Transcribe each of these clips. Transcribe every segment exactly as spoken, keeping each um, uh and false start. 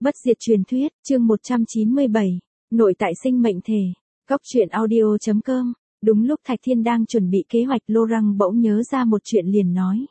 Bất diệt truyền thuyết, chương một trăm chín mươi bảy, nội tại sinh mệnh thể. Góc truyện audio chấm com. Đúng lúc Thạch Thiên đang chuẩn bị kế hoạch, Laurent bỗng nhớ ra một chuyện liền nói.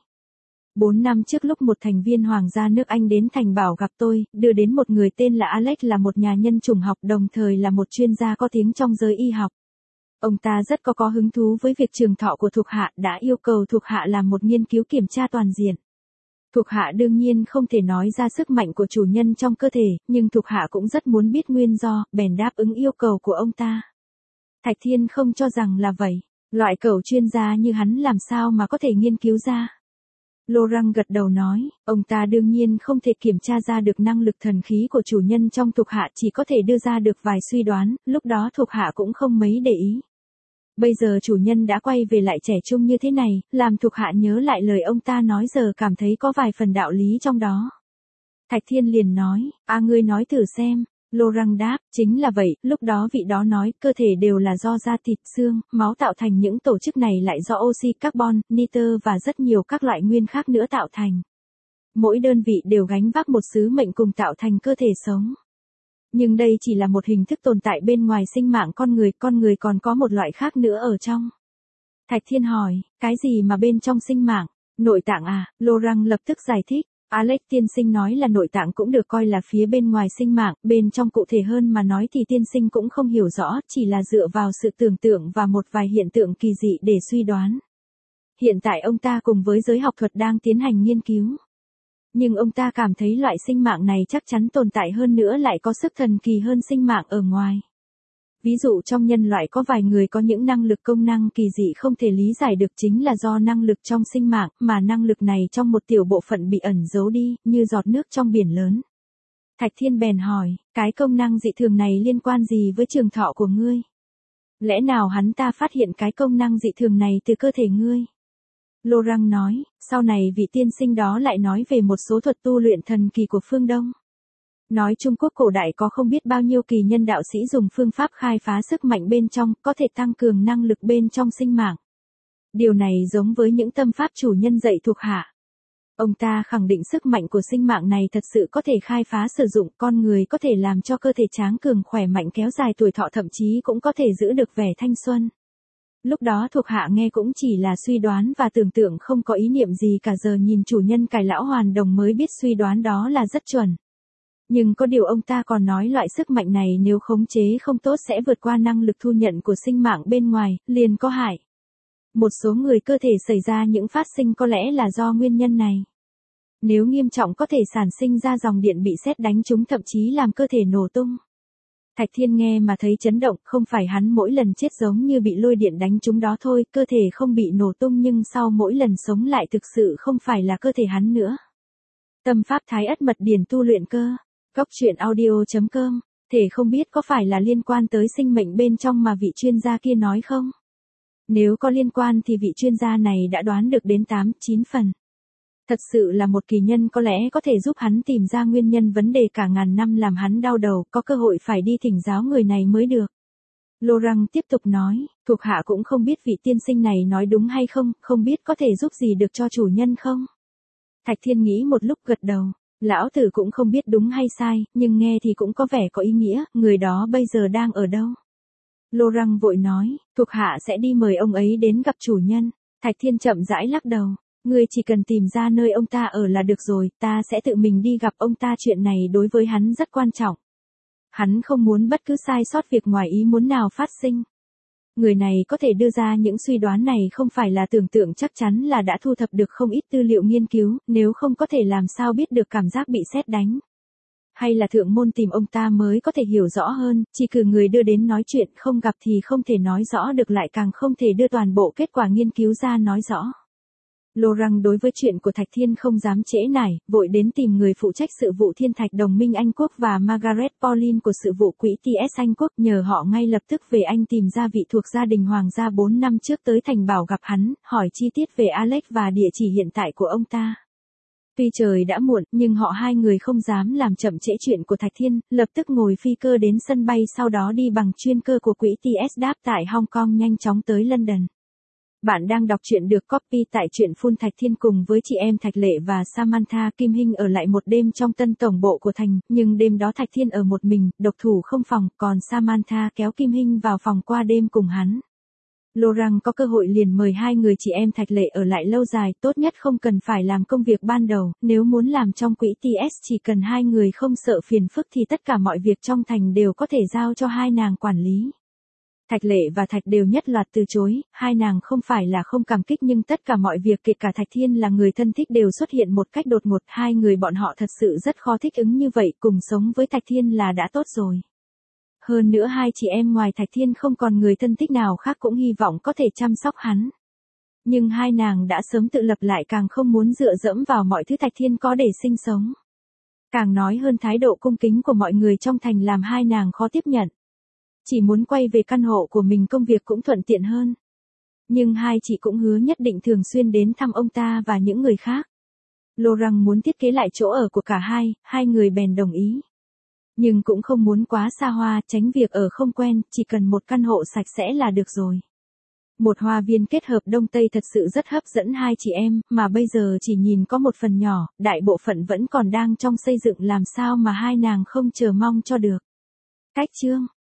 Bốn năm trước lúc một thành viên hoàng gia nước Anh đến Thành Bảo gặp tôi, đưa đến một người tên là Alex, là một nhà nhân chủng học đồng thời là một chuyên gia có tiếng trong giới y học. Ông ta rất có có hứng thú với việc trường thọ của thuộc hạ, đã yêu cầu thuộc hạ làm một nghiên cứu kiểm tra toàn diện. Thuộc hạ đương nhiên không thể nói ra sức mạnh của chủ nhân trong cơ thể, nhưng thuộc hạ cũng rất muốn biết nguyên do, bèn đáp ứng yêu cầu của ông ta. Thạch Thiên không cho rằng là vậy, loại cẩu chuyên gia như hắn làm sao mà có thể nghiên cứu ra. Laurent gật đầu nói, ông ta đương nhiên không thể kiểm tra ra được năng lực thần khí của chủ nhân trong thuộc hạ, chỉ có thể đưa ra được vài suy đoán, lúc đó thuộc hạ cũng không mấy để ý. Bây giờ chủ nhân đã quay về lại trẻ trung như thế này, làm thuộc hạ nhớ lại lời ông ta nói giờ cảm thấy có vài phần đạo lý trong đó. Thạch Thiên liền nói, à ngươi nói thử xem. Laurent đáp, chính là vậy, lúc đó vị đó nói, cơ thể đều là do da thịt, xương, máu tạo thành, những tổ chức này lại do oxy, carbon, nitơ và rất nhiều các loại nguyên khác nữa tạo thành. Mỗi đơn vị đều gánh vác một sứ mệnh cùng tạo thành cơ thể sống. Nhưng đây chỉ là một hình thức tồn tại bên ngoài sinh mạng con người, con người còn có một loại khác nữa ở trong. Thạch Thiên hỏi, cái gì mà bên trong sinh mạng? Nội tạng à? Laurent lập tức giải thích. Alex tiên sinh nói là nội tạng cũng được coi là phía bên ngoài sinh mạng, bên trong cụ thể hơn mà nói thì tiên sinh cũng không hiểu rõ, chỉ là dựa vào sự tưởng tượng và một vài hiện tượng kỳ dị để suy đoán. Hiện tại ông ta cùng với giới học thuật đang tiến hành nghiên cứu. Nhưng ông ta cảm thấy loại sinh mạng này chắc chắn tồn tại, hơn nữa lại có sức thần kỳ hơn sinh mạng ở ngoài. Ví dụ trong nhân loại có vài người có những năng lực công năng kỳ dị không thể lý giải được, chính là do năng lực trong sinh mạng, mà năng lực này trong một tiểu bộ phận bị ẩn giấu đi, như giọt nước trong biển lớn. Thạch Thiên bèn hỏi, cái công năng dị thường này liên quan gì với trường thọ của ngươi? Lẽ nào hắn ta phát hiện cái công năng dị thường này từ cơ thể ngươi? Laurent nói, sau này vị tiên sinh đó lại nói về một số thuật tu luyện thần kỳ của phương Đông. Nói Trung Quốc cổ đại có không biết bao nhiêu kỳ nhân đạo sĩ dùng phương pháp khai phá sức mạnh bên trong, có thể tăng cường năng lực bên trong sinh mạng. Điều này giống với những tâm pháp chủ nhân dạy thuộc hạ. Ông ta khẳng định sức mạnh của sinh mạng này thật sự có thể khai phá sử dụng, con người có thể làm cho cơ thể tráng cường khỏe mạnh, kéo dài tuổi thọ, thậm chí cũng có thể giữ được vẻ thanh xuân. Lúc đó thuộc hạ nghe cũng chỉ là suy đoán và tưởng tượng, không có ý niệm gì cả, giờ nhìn chủ nhân cải lão hoàn đồng mới biết suy đoán đó là rất chuẩn. Nhưng có điều ông ta còn nói loại sức mạnh này nếu khống chế không tốt sẽ vượt qua năng lực thu nhận của sinh mạng bên ngoài, liền có hại. Một số người cơ thể xảy ra những phát sinh có lẽ là do nguyên nhân này. Nếu nghiêm trọng có thể sản sinh ra dòng điện bị sét đánh trúng, thậm chí làm cơ thể nổ tung. Thạch Thiên nghe mà thấy chấn động, không phải hắn mỗi lần chết giống như bị lôi điện đánh trúng đó thôi, cơ thể không bị nổ tung nhưng sau mỗi lần sống lại thực sự không phải là cơ thể hắn nữa. Tâm pháp Thái Ất Mật Điển tu luyện cơ. Góc truyện audio chấm com, thể không biết có phải là liên quan tới sinh mệnh bên trong mà vị chuyên gia kia nói không? Nếu có liên quan thì vị chuyên gia này đã đoán được đến tám, chín phần. Thật sự là một kỳ nhân, có lẽ có thể giúp hắn tìm ra nguyên nhân vấn đề cả ngàn năm làm hắn đau đầu, có cơ hội phải đi thỉnh giáo người này mới được. Laurent tiếp tục nói, thuộc hạ cũng không biết vị tiên sinh này nói đúng hay không, không biết có thể giúp gì được cho chủ nhân không? Thạch Thiên nghĩ một lúc gật đầu. Lão tử cũng không biết đúng hay sai, nhưng nghe thì cũng có vẻ có ý nghĩa, người đó bây giờ đang ở đâu? Laurent vội nói, thuộc hạ sẽ đi mời ông ấy đến gặp chủ nhân. Thạch Thiên chậm rãi lắc đầu, ngươi chỉ cần tìm ra nơi ông ta ở là được rồi, ta sẽ tự mình đi gặp ông ta, chuyện này đối với hắn rất quan trọng. Hắn không muốn bất cứ sai sót việc ngoài ý muốn nào phát sinh. Người này có thể đưa ra những suy đoán này không phải là tưởng tượng, chắc chắn là đã thu thập được không ít tư liệu nghiên cứu, nếu không có thể làm sao biết được cảm giác bị sét đánh. Hay là thượng môn tìm ông ta mới có thể hiểu rõ hơn, chỉ cử người đưa đến nói chuyện, không gặp thì không thể nói rõ được, lại càng không thể đưa toàn bộ kết quả nghiên cứu ra nói rõ. Laurent đối với chuyện của Thạch Thiên không dám trễ nải, vội đến tìm người phụ trách sự vụ Thiên Thạch Đồng minh Anh Quốc và Margaret Pauline của sự vụ quỹ tê ét Anh Quốc, nhờ họ ngay lập tức về Anh tìm ra vị thuộc gia đình hoàng gia bốn năm trước tới Thành Bảo gặp hắn, hỏi chi tiết về Alex và địa chỉ hiện tại của ông ta. Tuy trời đã muộn, nhưng họ hai người không dám làm chậm trễ chuyện của Thạch Thiên, lập tức ngồi phi cơ đến sân bay, sau đó đi bằng chuyên cơ của quỹ tê ét đáp tại Hong Kong nhanh chóng tới London. Bạn đang đọc truyện được copy tại truyện Full Thạch Thiên cùng với chị em Thạch Lệ và Samantha Kim Hinh ở lại một đêm trong tân tổng bộ của thành, nhưng đêm đó Thạch Thiên ở một mình, độc thủ không phòng, còn Samantha kéo Kim Hinh vào phòng qua đêm cùng hắn. Laurent có cơ hội liền mời hai người chị em Thạch Lệ ở lại lâu dài, tốt nhất không cần phải làm công việc ban đầu, nếu muốn làm trong quỹ tê ét chỉ cần hai người không sợ phiền phức thì tất cả mọi việc trong thành đều có thể giao cho hai nàng quản lý. Thạch Lệ và Thạch đều nhất loạt từ chối, hai nàng không phải là không cảm kích nhưng tất cả mọi việc kể cả Thạch Thiên là người thân thích đều xuất hiện một cách đột ngột, hai người bọn họ thật sự rất khó thích ứng như vậy, cùng sống với Thạch Thiên là đã tốt rồi. Hơn nữa hai chị em ngoài Thạch Thiên không còn người thân thích nào khác cũng hy vọng có thể chăm sóc hắn. Nhưng hai nàng đã sớm tự lập lại càng không muốn dựa dẫm vào mọi thứ Thạch Thiên có để sinh sống. Càng nói hơn thái độ cung kính của mọi người trong thành làm hai nàng khó tiếp nhận. Chỉ muốn quay về căn hộ của mình công việc cũng thuận tiện hơn. Nhưng hai chị cũng hứa nhất định thường xuyên đến thăm ông ta và những người khác. Laurent muốn thiết kế lại chỗ ở của cả hai, hai người bèn đồng ý. Nhưng cũng không muốn quá xa hoa, tránh việc ở không quen, chỉ cần một căn hộ sạch sẽ là được rồi. Một hoa viên kết hợp Đông Tây thật sự rất hấp dẫn hai chị em, mà bây giờ chỉ nhìn có một phần nhỏ, đại bộ phận vẫn còn đang trong xây dựng làm sao mà hai nàng không chờ mong cho được. Cách chương